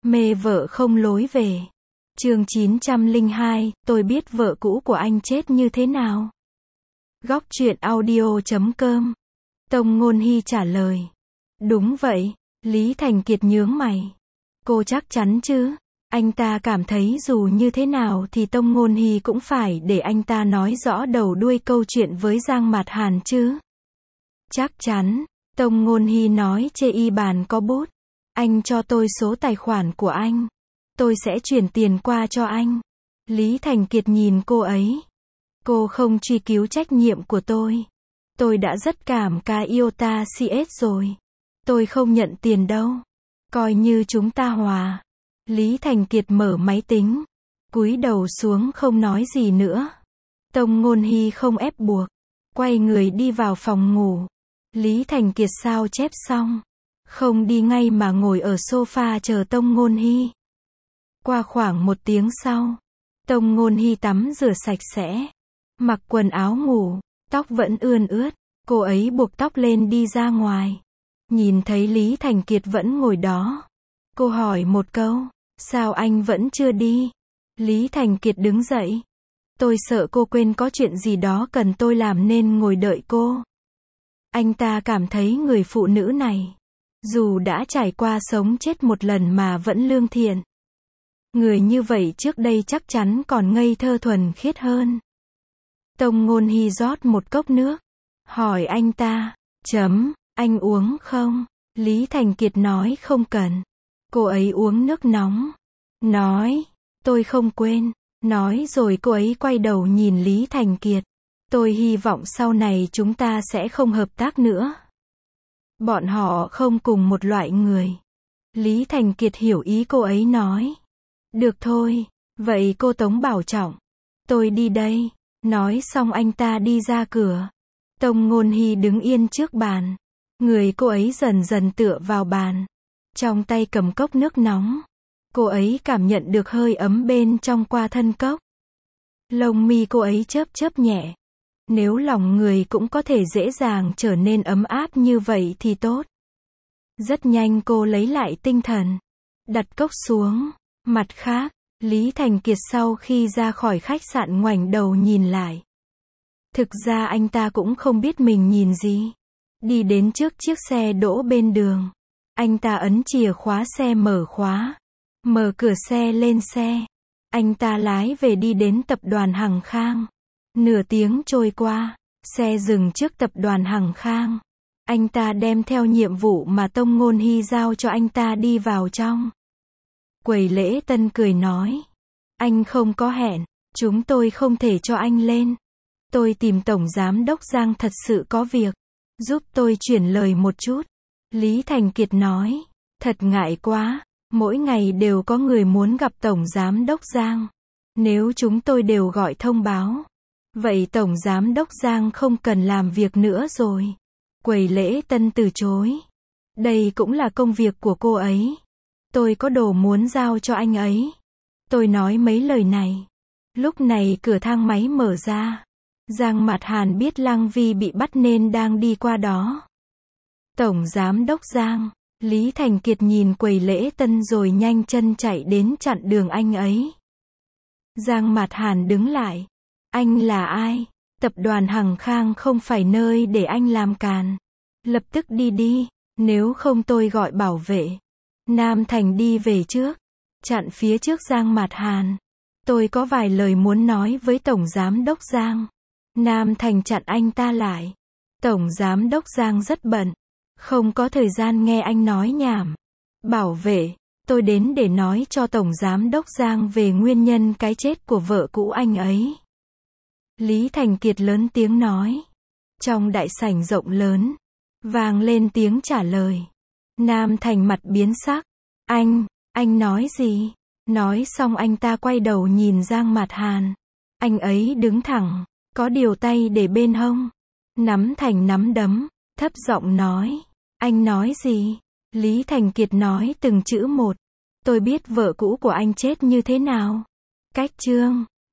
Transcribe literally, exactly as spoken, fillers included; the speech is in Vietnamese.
Mê vợ không lối về. Chương chín trăm lẻ hai, tôi biết vợ cũ của anh chết như thế nào. Góc truyện audio chấm com. Tông Ngôn Hy trả lời. Đúng vậy. Lý Thành Kiệt nhướng mày. Cô chắc chắn chứ? Anh ta cảm thấy dù như thế nào thì Tông Ngôn Hy cũng phải để anh ta nói rõ đầu đuôi câu chuyện với Giang Mạt Hàn chứ. Chắc chắn. Tông Ngôn Hy nói chê y bàn có bút. Anh cho tôi số tài khoản của anh. Tôi sẽ chuyển tiền qua cho anh. Lý Thành Kiệt nhìn cô ấy. Cô không truy cứu trách nhiệm của tôi. Tôi đã rất cảm ca iota cs rồi. Tôi không nhận tiền đâu. Coi như chúng ta hòa. Lý Thành Kiệt mở máy tính. Cúi đầu xuống không nói gì nữa. Tông Ngôn Hy không ép buộc. Quay người đi vào phòng ngủ. Lý Thành Kiệt sao chép xong. Không đi ngay mà ngồi ở sofa chờ Tông Ngôn Hy. Qua khoảng một tiếng sau. Tông Ngôn Hy tắm rửa sạch sẽ. Mặc quần áo ngủ. Tóc vẫn ươn ướt. Cô ấy buộc tóc lên đi ra ngoài. Nhìn thấy Lý Thành Kiệt vẫn ngồi đó. Cô hỏi một câu. Sao anh vẫn chưa đi? Lý Thành Kiệt đứng dậy. Tôi sợ cô quên có chuyện gì đó cần tôi làm nên ngồi đợi cô. Anh ta cảm thấy người phụ nữ này, dù đã trải qua sống chết một lần mà vẫn lương thiện. Người như vậy trước đây chắc chắn còn ngây thơ thuần khiết hơn. Tông Ngôn Hy rót một cốc nước. Hỏi anh ta. Chấm, anh uống không? Lý Thành Kiệt nói không cần. Cô ấy uống nước nóng. Nói, tôi không quên. Nói rồi cô ấy quay đầu nhìn Lý Thành Kiệt. Tôi hy vọng sau này chúng ta sẽ không hợp tác nữa. Bọn họ không cùng một loại người. Lý Thành Kiệt hiểu ý cô ấy nói. Được thôi, vậy cô Tống bảo trọng. Tôi đi đây. Nói xong anh ta đi ra cửa. Tông Ngôn Hy đứng yên trước bàn. Người cô ấy dần dần tựa vào bàn. Trong tay cầm cốc nước nóng. Cô ấy cảm nhận được hơi ấm bên trong qua thân cốc. Lông mi cô ấy chớp chớp nhẹ. Nếu lòng người cũng có thể dễ dàng trở nên ấm áp như vậy thì tốt. Rất nhanh cô lấy lại tinh thần. Đặt cốc xuống. Mặt khác, Lý Thành Kiệt sau khi ra khỏi khách sạn ngoảnh đầu nhìn lại. Thực ra anh ta cũng không biết mình nhìn gì. Đi đến trước chiếc xe đỗ bên đường. Anh ta ấn chìa khóa xe mở khóa. Mở cửa xe lên xe. Anh ta lái về đi đến tập đoàn Hằng Khang. Nửa tiếng trôi qua, xe dừng trước tập đoàn Hằng Khang. Anh ta đem theo nhiệm vụ mà Tông Ngôn Hy giao cho anh ta đi vào trong. Quầy lễ tân cười nói. Anh không có hẹn, chúng tôi không thể cho anh lên. Tôi tìm Tổng Giám Đốc Giang thật sự có việc. Giúp tôi chuyển lời một chút. Lý Thành Kiệt nói. Thật ngại quá, mỗi ngày đều có người muốn gặp Tổng Giám Đốc Giang. Nếu chúng tôi đều gọi thông báo. Vậy Tổng Giám Đốc Giang không cần làm việc nữa rồi. Quầy lễ tân từ chối. Đây cũng là công việc của cô ấy. Tôi có đồ muốn giao cho anh ấy. Tôi nói mấy lời này. Lúc này cửa thang máy mở ra. Giang Mạt Hàn biết Lăng Vi bị bắt nên đang đi qua đó. Tổng Giám Đốc Giang. Lý Thành Kiệt nhìn quầy lễ tân rồi nhanh chân chạy đến chặn đường anh ấy. Giang Mạt Hàn đứng lại. Anh là ai? Tập đoàn Hằng Khang không phải nơi để anh làm càn. Lập tức đi đi, nếu không tôi gọi bảo vệ. Nam Thành đi về trước. Chặn phía trước Giang Mạt Hàn. Tôi có vài lời muốn nói với Tổng Giám Đốc Giang. Nam Thành chặn anh ta lại. Tổng Giám Đốc Giang rất bận. Không có thời gian nghe anh nói nhảm. Bảo vệ, tôi đến để nói cho Tổng Giám Đốc Giang về nguyên nhân cái chết của vợ cũ anh ấy. Lý Thành Kiệt lớn tiếng nói. Trong đại sảnh rộng lớn, vang lên tiếng trả lời. Nam Thành mặt biến sắc. Anh, anh nói gì? Nói xong anh ta quay đầu nhìn Giang Mạt Hàn. Anh ấy đứng thẳng, có điều tay để bên hông. Nắm thành nắm đấm, thấp giọng nói. Anh nói gì? Lý Thành Kiệt nói từng chữ một. Tôi biết vợ cũ của anh chết như thế nào. Cách chương.